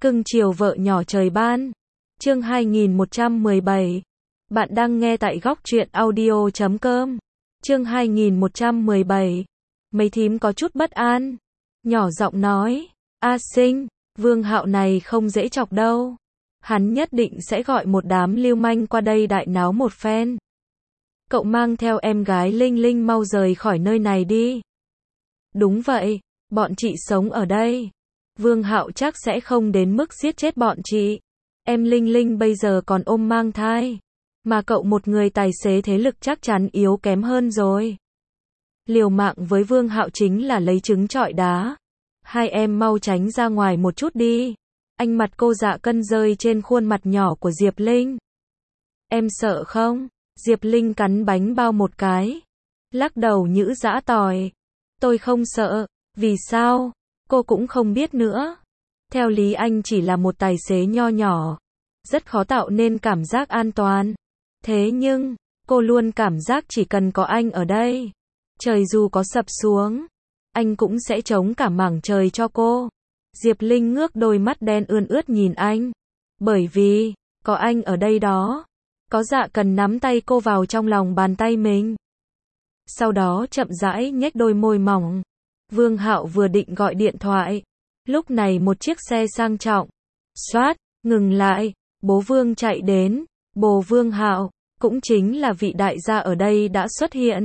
Cưng chiều vợ nhỏ trời ban. Chương 2117. Bạn đang nghe tại góc truyện audio.com. Chương 2117. Mấy thím có chút bất an. Nhỏ giọng nói, A Sinh, Vương Hạo này không dễ chọc đâu. Hắn nhất định sẽ gọi một đám lưu manh qua đây đại náo một phen. Cậu mang theo em gái Linh Linh mau rời khỏi nơi này đi. Đúng vậy, bọn chị sống ở đây. Vương Hạo chắc sẽ không đến mức giết chết bọn chị. Em Linh Linh bây giờ còn ôm mang thai. Mà cậu một người tài xế thế lực chắc chắn yếu kém hơn rồi. Liều mạng với Vương Hạo chính là lấy trứng trọi đá. Hai em mau tránh ra ngoài một chút đi. Anh mặt cô Dạ Cân rơi trên khuôn mặt nhỏ của Diệp Linh. Em sợ không? Diệp Linh cắn bánh bao một cái. Lắc đầu nhữ dã tỏi. Tôi không sợ. Vì sao? Cô cũng không biết nữa. Theo lý anh chỉ là một tài xế nho nhỏ. Rất khó tạo nên cảm giác an toàn. Thế nhưng, cô luôn cảm giác chỉ cần có anh ở đây. Trời dù có sập xuống, anh cũng sẽ chống cả mảng trời cho cô. Diệp Linh ngước đôi mắt đen ươn ướt nhìn anh. Bởi vì, có anh ở đây đó. Có Dạ Cần nắm tay cô vào trong lòng bàn tay mình. Sau đó chậm rãi nhếch đôi môi mỏng. Vương Hạo vừa định gọi điện thoại. Lúc này một chiếc xe sang trọng. Xoát, ngừng lại. Bố Vương chạy đến. Bố Vương Hạo, cũng chính là vị đại gia ở đây đã xuất hiện.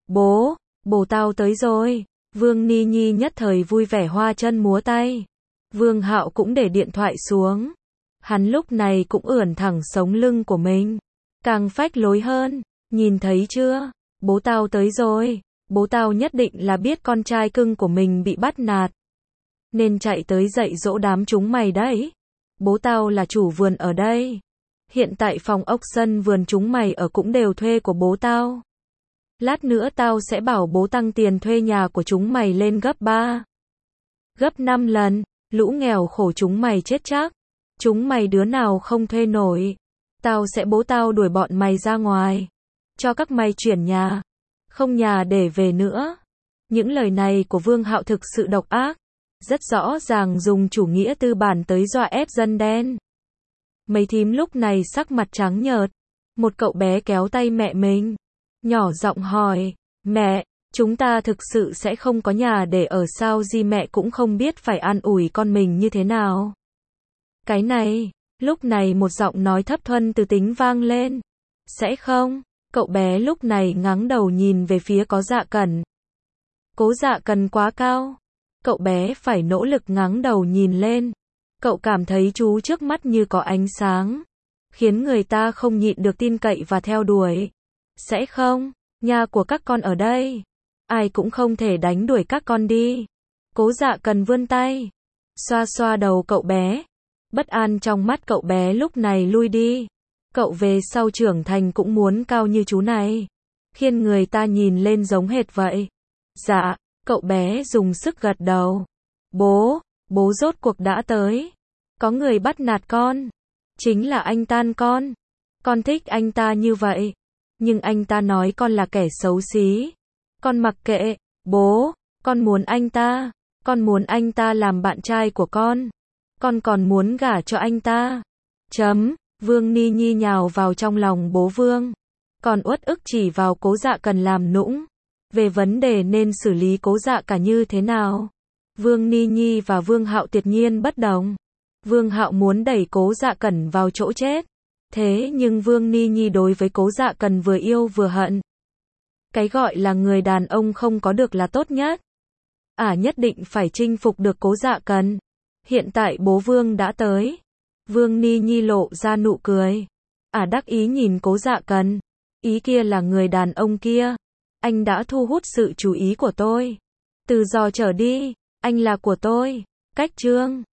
Bố tao tới rồi. Vương Ni Nhi nhất thời vui vẻ hoa chân múa tay. Vương Hạo cũng để điện thoại xuống. Hắn lúc này cũng ưỡn thẳng sống lưng của mình. Càng phách lối hơn. Nhìn thấy chưa? Bố tao tới rồi. Bố tao nhất định là biết con trai cưng của mình bị bắt nạt. Nên chạy tới dạy dỗ đám chúng mày đấy. Bố tao là chủ vườn ở đây. Hiện tại phòng ốc sân vườn chúng mày ở cũng đều thuê của bố tao. Lát nữa tao sẽ bảo bố tăng tiền thuê nhà của chúng mày lên gấp 3. Gấp 5 lần. Lũ nghèo khổ chúng mày chết chắc. Chúng mày đứa nào không thuê nổi. Bố tao đuổi bọn mày ra ngoài. Cho các mày chuyển nhà. Không nhà để về nữa. Những lời này của Vương Hạo thực sự độc ác. Rất rõ ràng dùng chủ nghĩa tư bản tới dọa ép dân đen. Mấy thím lúc này sắc mặt trắng nhợt. Một cậu bé kéo tay mẹ mình. Nhỏ giọng hỏi, mẹ, chúng ta thực sự sẽ không có nhà để ở sao? Gì mẹ cũng không biết phải an ủi con mình như thế nào. Cái này, lúc này một giọng nói thấp thuần từ tính vang lên. Sẽ không? Cậu bé lúc này ngáng đầu nhìn về phía có Dạ Cẩn. Cố Dạ Cẩn quá cao. Cậu bé phải nỗ lực ngáng đầu nhìn lên. Cậu cảm thấy chú trước mắt như có ánh sáng. Khiến người ta không nhịn được tin cậy và theo đuổi. Sẽ không, nhà của các con ở đây. Ai cũng không thể đánh đuổi các con đi. Cố Dạ Cần vươn tay. Xoa xoa đầu cậu bé. Bất an trong mắt cậu bé lúc này lui đi. Cậu về sau trưởng thành cũng muốn cao như chú này. Khiến người ta nhìn lên giống hệt vậy. Dạ, cậu bé dùng sức gật đầu. Bố rốt cuộc đã tới. Có người bắt nạt con. Chính là anh Tan con. Con thích anh ta như vậy. Nhưng anh ta nói con là kẻ xấu xí. Con mặc kệ, bố, con muốn anh ta làm bạn trai của con. Con còn muốn gả cho anh ta. Vương Ni Nhi nhào vào trong lòng bố Vương. Còn uất ức chỉ vào Cố Dạ Cần làm nũng. Về vấn đề nên xử lý Cố Dạ cả như thế nào. Vương Ni Nhi và Vương Hạo tuyệt nhiên bất đồng. Vương Hạo muốn đẩy Cố Dạ Cẩn vào chỗ chết. Thế nhưng Vương Ni Nhi đối với Cố Dạ Cần vừa yêu vừa hận. Cái gọi là người đàn ông không có được là tốt nhất. Nhất định phải chinh phục được Cố Dạ Cần. Hiện tại bố Vương đã tới. Vương Ni Nhi lộ ra nụ cười. Đắc ý nhìn Cố Dạ Cần. Ý kia là người đàn ông kia. Anh đã thu hút sự chú ý của tôi. Từ giờ trở đi, anh là của tôi. Cách chương